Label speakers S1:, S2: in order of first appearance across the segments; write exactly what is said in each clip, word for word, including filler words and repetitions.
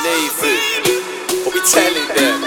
S1: Nathan, but we telling them.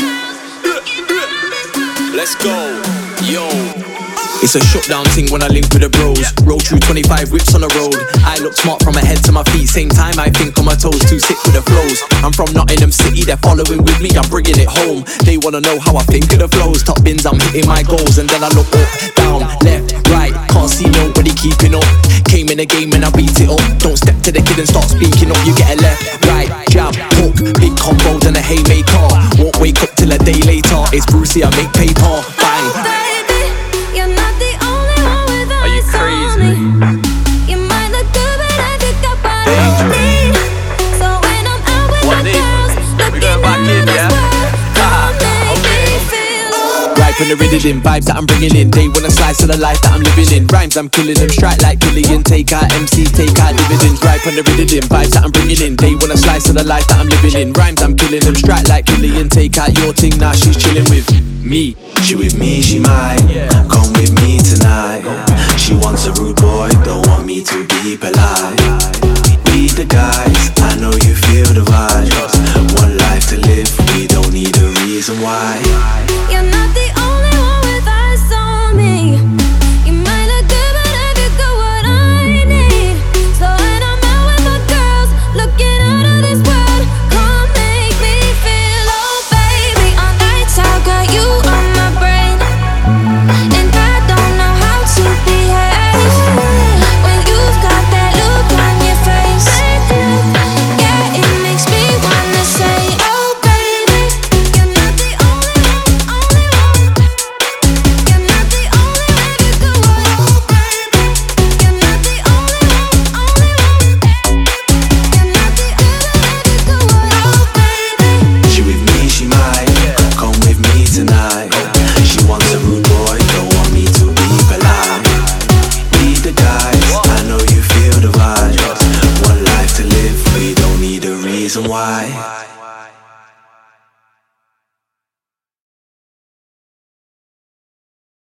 S1: Let's go, yo. It's a shutdown thing when I link with the bros. Roll through twenty-five whips on the road. I look smart from my head to my feet. Same time I think on my toes. Too sick with the flows. I'm from Nottingham City, they're following with me. I'm bringing it home. They wanna know how I think of the flows. Top bins, I'm hitting my goals. And then I look up, down, left, right. Can't see nobody keeping up. Came in the game and I beat it up. Don't step to the kid and start speaking up. You get a left, right, jab, hook. Big combos and a haymaker. Won't wake up till a day later. It's Brucey, I make paper. Bang.
S2: You might look good, but I think I buy me. So when I'm out with my girls, looking at this world, don't make me feel.
S1: Right from the rhythm, vibes that I'm bringing in. They want a slice of the life that I'm living in. Rhymes I'm killing them, strike like Killian. Take out M C, take out dividends. Right from the rhythm, vibes that I'm bringing in. They want a slice of the life that I'm living in. Rhymes I'm killing them, strike like Killian. Take out your thing, now she's chilling with me.
S3: She with me, she might come with me tonight. She wants a rude boy, don't want me to be polite. We the guys, I know you feel the vibe. One life to live, we don't need a reason why.
S2: You're not the only one with eyes on me. You might look good, but have you got what I need? So when I'm out with my girls, looking out of this world, come make me feel. Oh baby, on nights I got you on my brain, and I don't know how to behave when you've got that look on your face. Yeah, it makes me wanna say, oh baby, you're not the only one, only one. You're not the only one, you got what, oh baby. You're not the only one, only one. You're not the only one, you got what, oh baby.
S3: She with me, she might come with me tonight. She wants a rude boy, don't want me to be polite. We the guys, I know you feel the vibe. One life to live, we don't need a reason why.